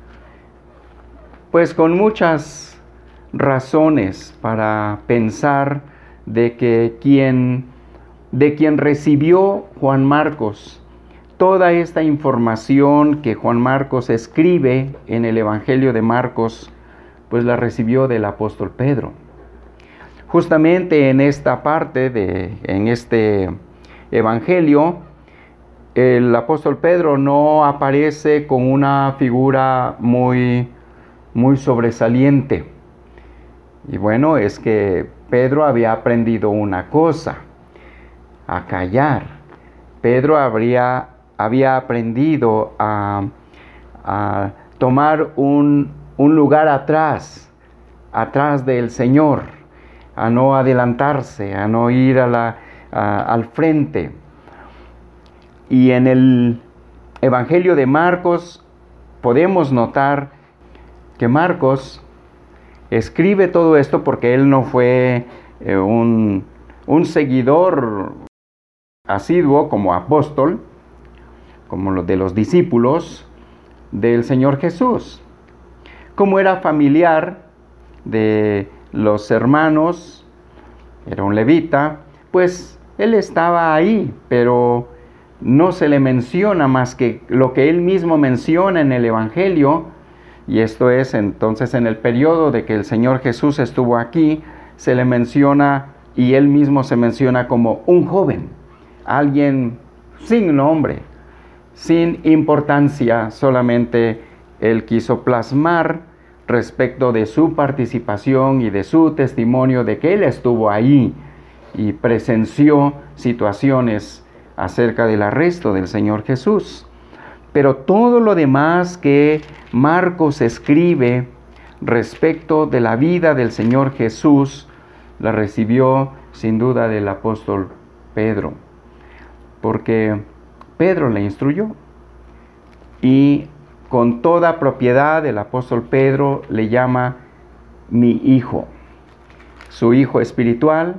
pues con muchas razones para pensar de que quien, de quien recibió Juan Marcos toda esta información que Juan Marcos escribe en el Evangelio de Marcos, pues la recibió del apóstol Pedro. justamente en esta parte, de, en este evangelio, el apóstol Pedro no aparece con una figura muy, muy sobresaliente. Y bueno, es que Pedro había aprendido una cosa, a callar. Pedro habría, había aprendido a, a tomar un, un lugar atrás, atrás del Señor, a no adelantarse, a no ir a la, a, al frente. Y en el Evangelio de Marcos podemos notar que Marcos escribe todo esto porque él no fue eh, un, un seguidor asiduo como apóstol, como los de los discípulos del Señor Jesús. Como era familiar de los hermanos, era un levita, pues él estaba ahí, pero no se le menciona más que lo que él mismo menciona en el Evangelio. Y esto es entonces en el periodo de que el Señor Jesús estuvo aquí, se le menciona y él mismo se menciona como un joven, alguien sin nombre, sin importancia, solamente él quiso plasmar respecto de su participación y de su testimonio de que él estuvo ahí y presenció situaciones acerca del arresto del Señor Jesús. Pero todo lo demás que Marcos escribe respecto de la vida del Señor Jesús, la recibió sin duda del apóstol Pedro, porque Pedro le instruyó. Y con toda propiedad el apóstol Pedro le llama mi hijo, su hijo espiritual,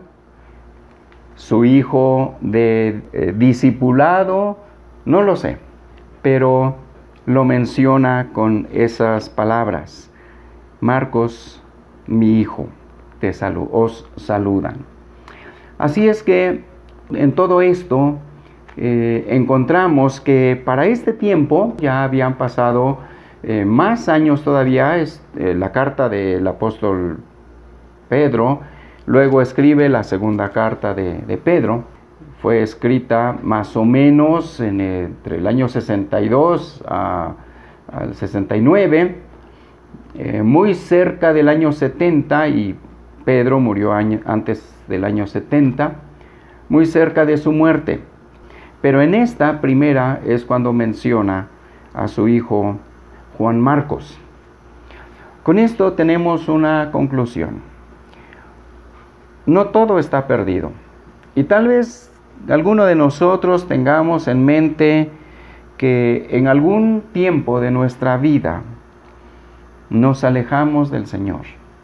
su hijo de eh, discipulado, no lo sé, pero lo menciona con esas palabras. Marcos, mi hijo, te salu- os saludan. Así es que en todo esto eh, encontramos que para este tiempo ya habían pasado eh, más años todavía. Es, eh, la carta del apóstol Pedro, luego escribe la segunda carta de, de Pedro. Fue escrita más o menos en el, entre el año sesenta y dos a, al sesenta y nueve, eh, muy cerca del año setenta, y Pedro murió año, antes del año setenta, muy cerca de su muerte. Pero en esta primera es cuando menciona a su hijo Juan Marcos. Con esto tenemos una conclusión. No todo está perdido. Y tal vez alguno de nosotros tengamos en mente que en algún tiempo de nuestra vida nos alejamos del Señor,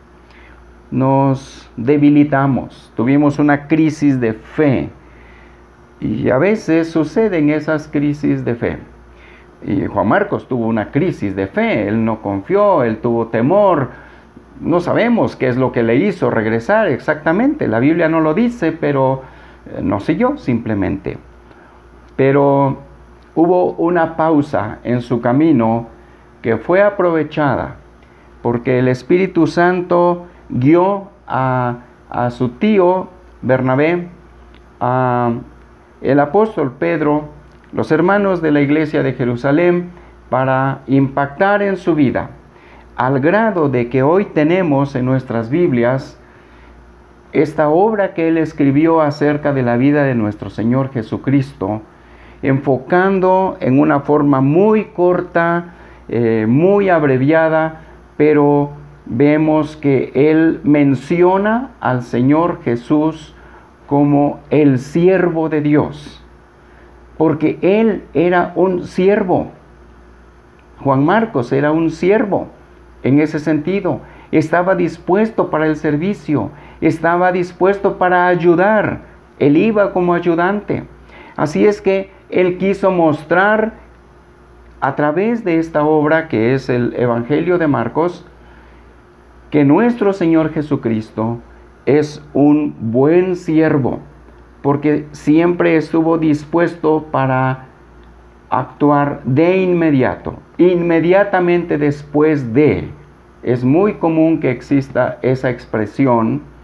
nos debilitamos, tuvimos una crisis de fe, y a veces suceden esas crisis de fe. Y Juan Marcos tuvo una crisis de fe, él no confió, él tuvo temor. No sabemos qué es lo que le hizo regresar exactamente, la Biblia no lo dice, pero no siguió simplemente. Pero hubo una pausa en su camino que fue aprovechada, porque el Espíritu Santo guió a, a su tío Bernabé, a el apóstol Pedro, los hermanos de la iglesia de Jerusalén, para impactar en su vida, al grado de que hoy tenemos en nuestras Biblias esta obra que él escribió acerca de la vida de nuestro Señor Jesucristo, enfocando en una forma muy corta, eh, muy abreviada, pero vemos que él menciona al Señor Jesús como el siervo de Dios, porque él era un siervo. Juan Marcos era un siervo en ese sentido. Estaba dispuesto para el servicio, estaba dispuesto para ayudar. Él iba como ayudante. Así es que él quiso mostrar a través de esta obra, que es el Evangelio de Marcos, que nuestro Señor Jesucristo es un buen siervo, porque siempre estuvo dispuesto para actuar de inmediato, inmediatamente después de. Es muy común que exista esa expresión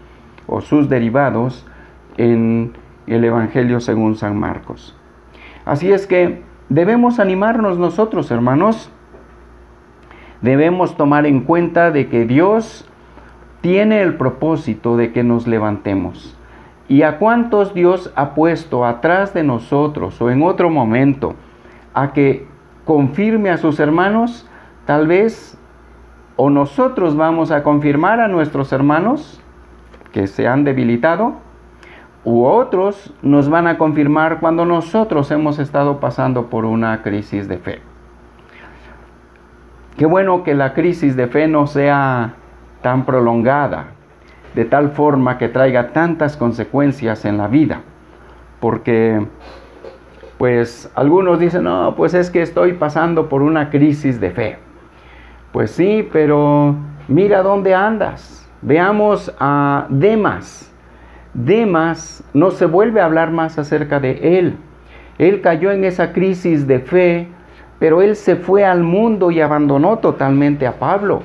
o sus derivados en el Evangelio según San Marcos. Así es que debemos animarnos nosotros, hermanos. Debemos tomar en cuenta de que Dios tiene el propósito de que nos levantemos. ¿Y a cuántos Dios ha puesto atrás de nosotros o en otro momento a que confirme a sus hermanos? Tal vez o nosotros vamos a confirmar a nuestros hermanos que se han debilitado, u otros nos van a confirmar cuando nosotros hemos estado pasando por una crisis de fe. Qué bueno que la crisis de fe no sea tan prolongada, de tal forma que traiga tantas consecuencias en la vida, porque pues algunos dicen, no, pues es que estoy pasando por una crisis de fe. Pues sí, pero mira dónde andas. Veamos a Demas. Demas no se vuelve a hablar más acerca de él. Él cayó en esa crisis de fe, pero él se fue al mundo y abandonó totalmente a Pablo.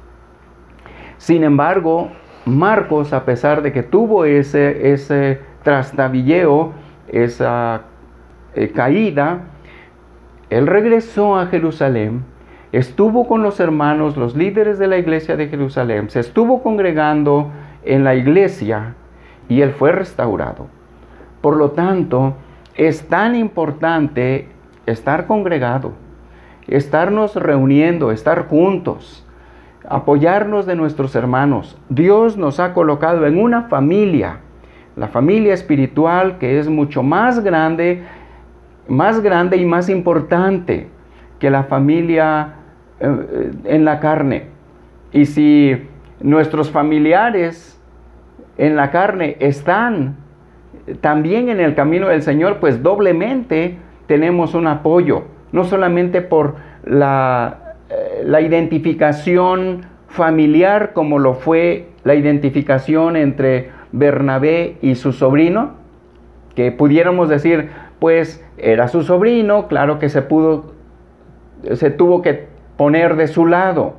Sin embargo, Marcos, a pesar de que tuvo ese, ese trastabilleo, esa eh, caída, él regresó a Jerusalén, estuvo con los hermanos, los líderes de la iglesia de Jerusalén, se estuvo congregando en la iglesia y él fue restaurado. Por lo tanto, es tan importante estar congregado, estarnos reuniendo, estar juntos, apoyarnos de nuestros hermanos. Dios nos ha colocado en una familia, la familia espiritual, que es mucho más grande, más grande y más importante que la familia eh, en la carne. Y si nuestros familiares en la carne están también en el camino del Señor, pues doblemente tenemos un apoyo, no solamente por la, eh, la identificación familiar, como lo fue la identificación entre Bernabé y su sobrino, que pudiéramos decir, pues era su sobrino, claro que se pudo, se tuvo que poner de su lado.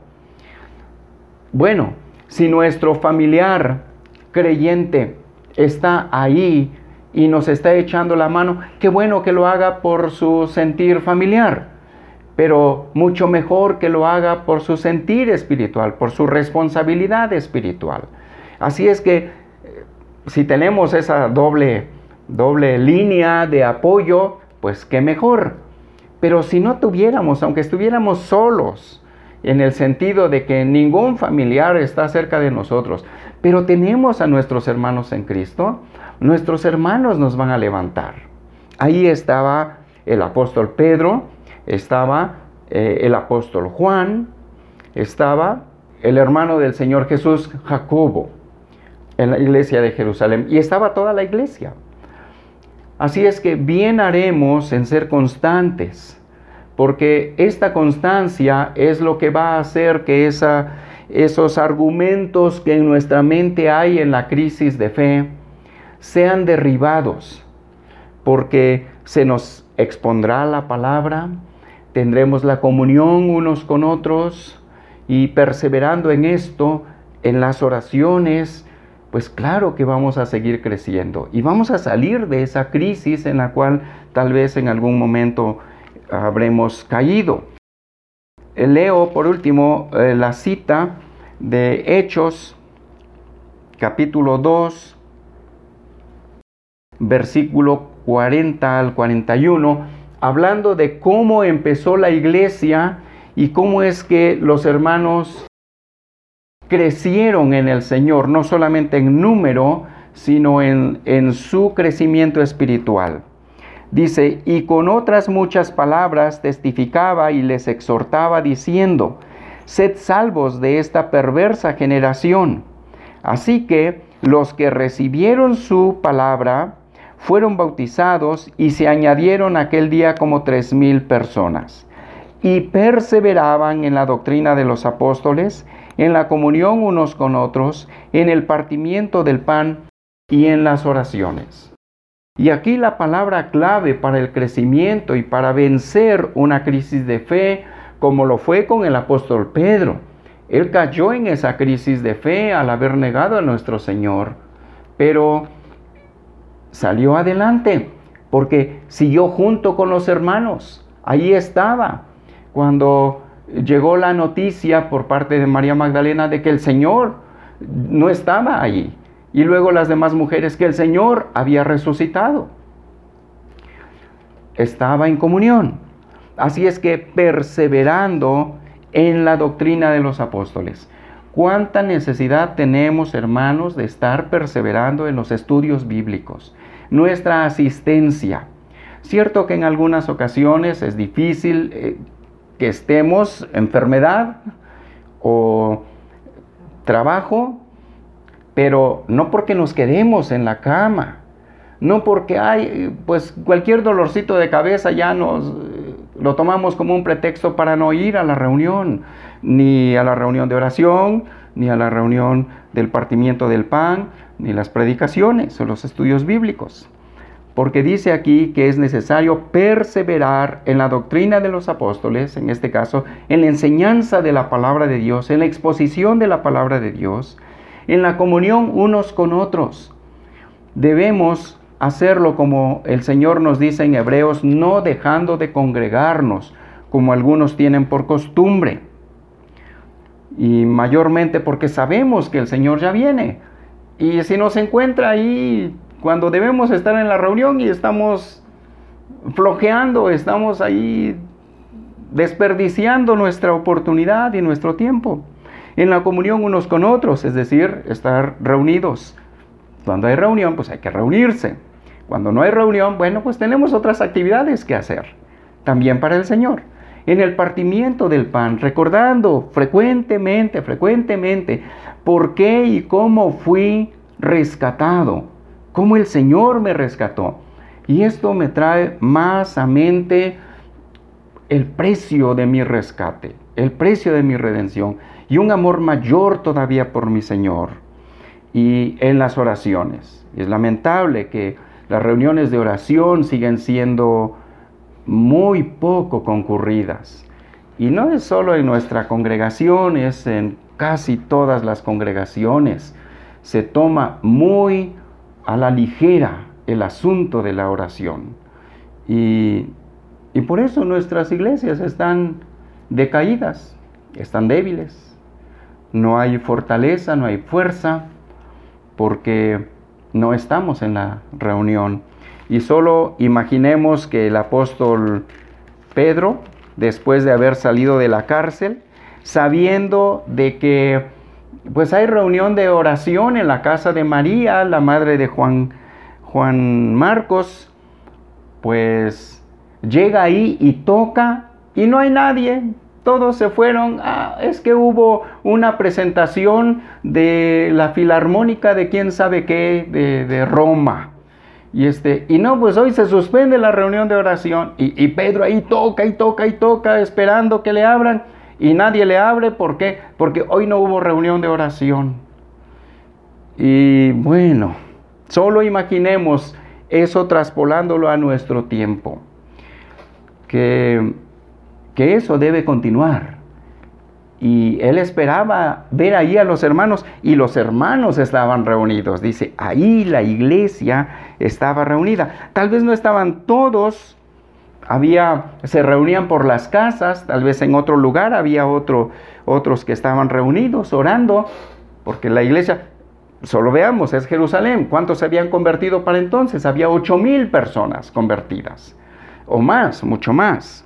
Bueno, si nuestro familiar creyente está ahí y nos está echando la mano, qué bueno que lo haga por su sentir familiar, pero mucho mejor que lo haga por su sentir espiritual, por su responsabilidad espiritual. Así es que si tenemos esa doble, doble línea de apoyo, pues qué mejor. Pero si no tuviéramos, aunque estuviéramos solos, en el sentido de que ningún familiar está cerca de nosotros, pero tenemos a nuestros hermanos en Cristo, nuestros hermanos nos van a levantar. Ahí estaba el apóstol Pedro, estaba eh, el apóstol Juan, estaba el hermano del Señor Jesús, Jacobo, en la iglesia de Jerusalén, y estaba toda la iglesia. Así es que bien haremos en ser constantes, porque esta constancia es lo que va a hacer que esa, esos argumentos que en nuestra mente hay en la crisis de fe sean derribados, porque se nos expondrá la palabra, tendremos la comunión unos con otros, y perseverando en esto, en las oraciones, pues claro que vamos a seguir creciendo y vamos a salir de esa crisis en la cual tal vez en algún momento habremos caído. Leo por último eh, la cita de Hechos, capítulo dos, versículo cuarenta al cuarenta y uno, hablando de cómo empezó la iglesia y cómo es que los hermanos crecieron en el Señor, no solamente en número, sino en, en su crecimiento espiritual. Dice, y con otras muchas palabras testificaba y les exhortaba diciendo, sed salvos de esta perversa generación. Así que los que recibieron su palabra fueron bautizados y se añadieron aquel día como tres mil personas. Y perseveraban en la doctrina de los apóstoles, en la comunión unos con otros, en el partimiento del pan y en las oraciones. Y aquí la palabra clave para el crecimiento y para vencer una crisis de fe, como lo fue con el apóstol Pedro. Él cayó en esa crisis de fe al haber negado a nuestro Señor. pero salió adelante porque siguió junto con los hermanos. Ahí estaba cuando llegó la noticia por parte de María Magdalena de que el Señor no estaba allí, y luego las demás mujeres que el Señor había resucitado. Estaba en comunión. Así es que perseverando en la doctrina de los apóstoles. ¿Cuánta necesidad tenemos, hermanos, de estar perseverando en los estudios bíblicos? Nuestra asistencia. Cierto que en algunas ocasiones es difícil eh, que estemos enfermedad o trabajo, pero no porque nos quedemos en la cama, no porque hay, pues cualquier dolorcito de cabeza ya nos eh, lo tomamos como un pretexto para no ir a la reunión, ni a la reunión de oración, ni a la reunión del partimiento del pan, ni las predicaciones o los estudios bíblicos. Porque dice aquí que es necesario perseverar en la doctrina de los apóstoles, en este caso, en la enseñanza de la palabra de Dios, en la exposición de la palabra de Dios, en la comunión unos con otros. Debemos hacerlo como el Señor nos dice en Hebreos, no dejando de congregarnos, como algunos tienen por costumbre. Y mayormente porque sabemos que el Señor ya viene. Y si nos encuentra ahí cuando debemos estar en la reunión y estamos flojeando, estamos ahí desperdiciando nuestra oportunidad y nuestro tiempo en la comunión unos con otros, es decir, estar reunidos. Cuando hay reunión, pues hay que reunirse. Cuando no hay reunión, bueno, pues tenemos otras actividades que hacer, también para el Señor. En el partimiento del pan, recordando frecuentemente, frecuentemente, por qué y cómo fui rescatado, cómo el Señor me rescató. Y esto me trae más a mente el precio de mi rescate, el precio de mi redención y un amor mayor todavía por mi Señor. Y en las oraciones. Es lamentable que las reuniones de oración siguen siendo muy poco concurridas. Y no es solo en nuestra congregación, es en casi todas las congregaciones. Se toma muy a la ligera el asunto de la oración. Y, y por eso nuestras iglesias están decaídas, están débiles. No hay fortaleza, no hay fuerza, porque no estamos en la reunión. Y solo imaginemos que el apóstol Pedro, después de haber salido de la cárcel, sabiendo de que pues hay reunión de oración en la casa de María, la madre de Juan, Juan Marcos, pues llega ahí y toca y no hay nadie. Todos se fueron. Ah, es que hubo una presentación de la Filarmónica de quién sabe qué, de, de Roma. Y, este, y no, pues hoy se suspende la reunión de oración. Y, y Pedro ahí toca y toca y toca, esperando que le abran. Y nadie le abre. ¿Por qué? Porque hoy no hubo reunión de oración. Y bueno, solo imaginemos eso traspolándolo a nuestro tiempo. Que... que eso debe continuar. Y él esperaba ver ahí a los hermanos, y los hermanos estaban reunidos. Dice, ahí la iglesia estaba reunida. Tal vez no estaban todos, había, se reunían por las casas, tal vez en otro lugar había otro, otros que estaban reunidos orando, porque la iglesia, solo veamos, es Jerusalén. ¿Cuántos se habían convertido para entonces? Había ocho mil personas convertidas, o más, mucho más.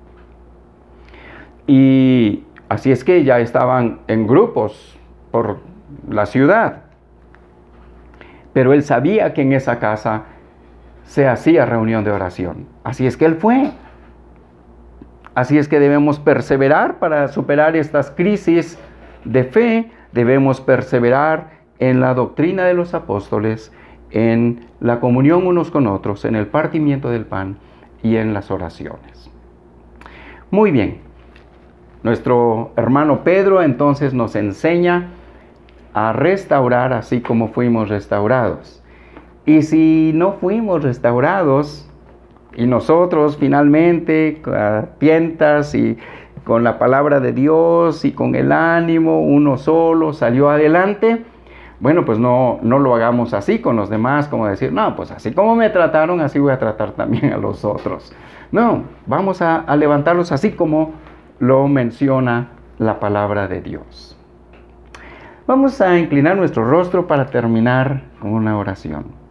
Y así es que ya estaban en grupos por la ciudad. Pero él sabía que en esa casa se hacía reunión de oración. Así es que él fue. Así es que debemos perseverar para superar estas crisis de fe. Debemos perseverar en la doctrina de los apóstoles, en la comunión unos con otros, en el partimiento del pan y en las oraciones. Muy bien. Nuestro hermano Pedro entonces nos enseña a restaurar así como fuimos restaurados. Y si no fuimos restaurados, y nosotros finalmente, a tientas y con la palabra de Dios y con el ánimo, uno solo salió adelante, bueno, pues no, no lo hagamos así con los demás, como decir, no, pues así como me trataron, así voy a tratar también a los otros. No, vamos a, a levantarlos así como lo menciona la palabra de Dios. Vamos a inclinar nuestro rostro para terminar con una oración.